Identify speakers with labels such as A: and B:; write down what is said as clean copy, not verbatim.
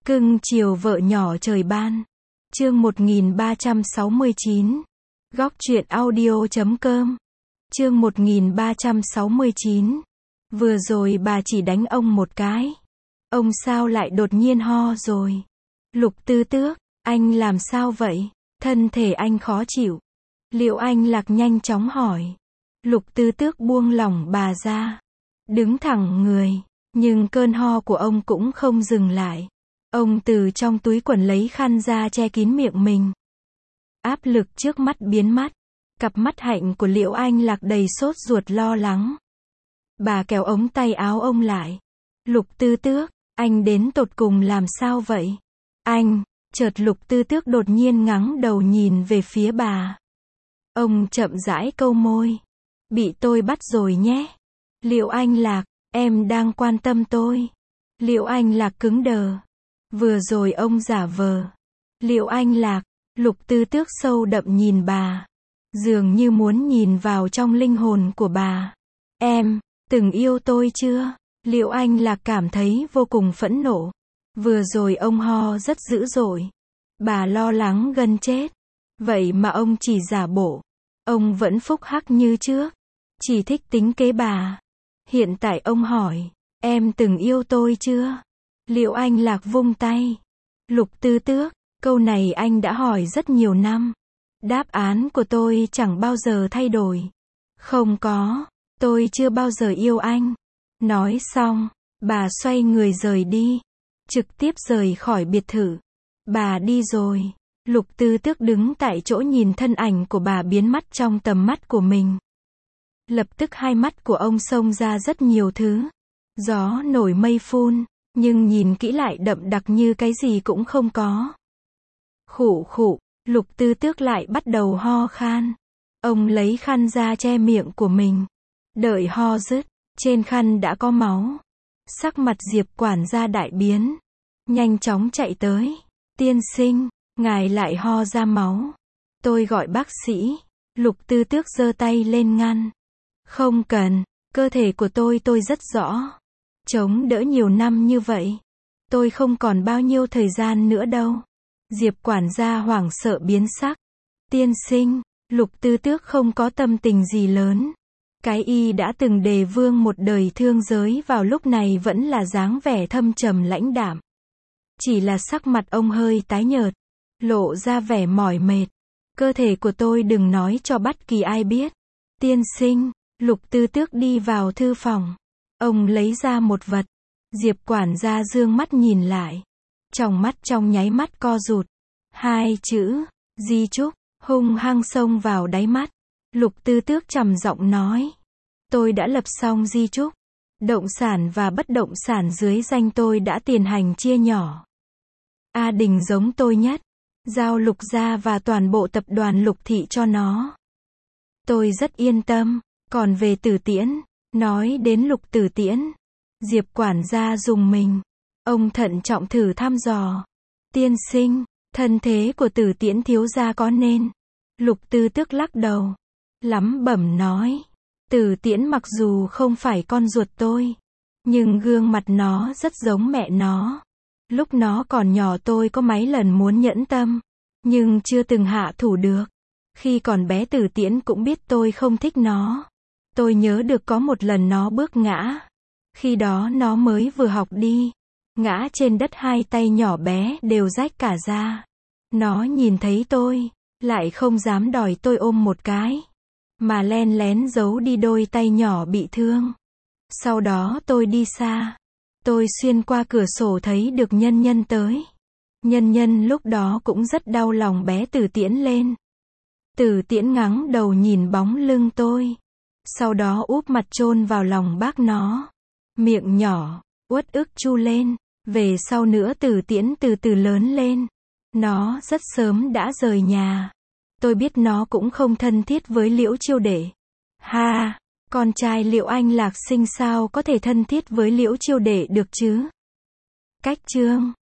A: Cưng chiều vợ nhỏ trời ban. Chương 1369. Góc truyện audio.com. Chương 1369. Vừa rồi bà chỉ đánh ông một cái. Ông sao lại đột nhiên ho rồi? Lục Tư Tước, anh làm sao vậy? Thân thể anh khó chịu. Liệu Anh Lạc nhanh chóng hỏi. Lục Tư Tước buông lỏng bà ra. Đứng thẳng người. Nhưng cơn ho của ông cũng không dừng lại. Ông từ trong túi quần lấy khăn ra che kín miệng mình. Áp lực trước mắt biến mất. Cặp mắt hạnh của Liễu Anh Lạc đầy sốt ruột lo lắng. Bà kéo ống tay áo ông lại. Lục Tư Tước, anh đến tột cùng làm sao vậy? Anh, chợt Lục Tư Tước đột nhiên ngẩng đầu nhìn về phía bà. Ông chậm rãi câu môi. Bị tôi bắt rồi nhé. Liễu Anh Lạc, em đang quan tâm tôi. Liễu Anh Lạc cứng đờ. Vừa rồi ông giả vờ. Liễu Anh Lạc, Lục Tư Tước sâu đậm nhìn bà. Dường như muốn nhìn vào trong linh hồn của bà. Em, từng yêu tôi chưa? Liễu Anh Lạc cảm thấy vô cùng phẫn nộ. Vừa rồi ông ho rất dữ dội. Bà lo lắng gần chết. Vậy mà ông chỉ giả bộ. Ông vẫn phúc hắc như trước. Chỉ thích tính kế bà. Hiện tại ông hỏi, em từng yêu tôi chưa? Liễu Anh Lạc vung tay. Lục Tư Tước, câu này anh đã hỏi rất nhiều năm. Đáp án của tôi chẳng bao giờ thay đổi. Không có, tôi chưa bao giờ yêu anh. Nói xong, bà xoay người rời đi. Trực tiếp rời khỏi biệt thự. Bà đi rồi. Lục Tư Tước đứng tại chỗ nhìn thân ảnh của bà biến mất trong tầm mắt của mình. Lập tức hai mắt của ông xông ra rất nhiều thứ. Gió nổi mây phun, nhưng nhìn kỹ lại đậm đặc như cái gì cũng không có. Khụ khụ, Lục Tư Tước lại bắt đầu ho khan. Ông lấy khăn ra che miệng của mình. Đợi ho dứt, trên khăn đã có máu. Sắc mặt Diệp quản gia đại biến. Nhanh chóng chạy tới. Tiên sinh, ngài lại ho ra máu. Tôi gọi bác sĩ. Lục Tư Tước giơ tay lên ngăn. Không cần, cơ thể của tôi rất rõ. Chống đỡ nhiều năm như vậy. Tôi không còn bao nhiêu thời gian nữa đâu. Diệp quản gia hoảng sợ biến sắc. Tiên sinh, Lục Tư Tước không có tâm tình gì lớn. Cái y đã từng đề vương một đời thương giới vào lúc này vẫn là dáng vẻ thâm trầm lãnh đạm. Chỉ là sắc mặt ông hơi tái nhợt. Lộ ra vẻ mỏi mệt. Cơ thể của tôi đừng nói cho bất kỳ ai biết. Tiên sinh, Lục Tư Tước đi vào thư phòng. Ông lấy ra một vật. Diệp quản gia dương mắt nhìn lại. Tròng mắt trong nháy mắt co rụt. Hai chữ, di chúc, hung hăng xông vào đáy mắt. Lục Tư Tước trầm giọng nói. Tôi đã lập xong di chúc. Động sản và bất động sản dưới danh tôi đã tiền hành chia nhỏ. A Đình giống tôi nhất. Giao Lục gia và toàn bộ tập đoàn Lục thị cho nó. Tôi rất yên tâm. Còn về Tử Tiễn, nói đến Lục Tử Tiễn, Diệp quản gia rùng mình. Ông thận trọng thử thăm dò. Tiên sinh, thân thế của Tử Tiễn thiếu gia có nên? Lục Tư Tước lắc đầu. Lắm bẩm nói. Tử Tiễn mặc dù không phải con ruột tôi, nhưng gương mặt nó rất giống mẹ nó. Lúc nó còn nhỏ tôi có mấy lần muốn nhẫn tâm, nhưng chưa từng hạ thủ được. Khi còn bé Tử Tiễn cũng biết tôi không thích nó. Tôi nhớ được có một lần nó bước ngã. Khi đó nó mới vừa học đi. Ngã trên đất hai tay nhỏ bé đều rách cả ra. Nó nhìn thấy tôi, lại không dám đòi tôi ôm một cái. Mà len lén giấu đi đôi tay nhỏ bị thương. Sau đó tôi đi xa. Tôi xuyên qua cửa sổ thấy được Nhân Nhân tới. Nhân Nhân lúc đó cũng rất đau lòng bé Tử Tiễn lên. Tử Tiễn ngẩng đầu nhìn bóng lưng tôi. Sau đó úp mặt chôn vào lòng bác nó. Miệng nhỏ, uất ức chu lên. Về sau nữa Tử Tiễn từ từ lớn lên. Nó rất sớm đã rời nhà. Tôi biết nó cũng không thân thiết với Liễu Chiêu Đệ. Ha, con trai Liễu Anh Lạc sinh sao có thể thân thiết với Liễu Chiêu Đệ được chứ? Cách chương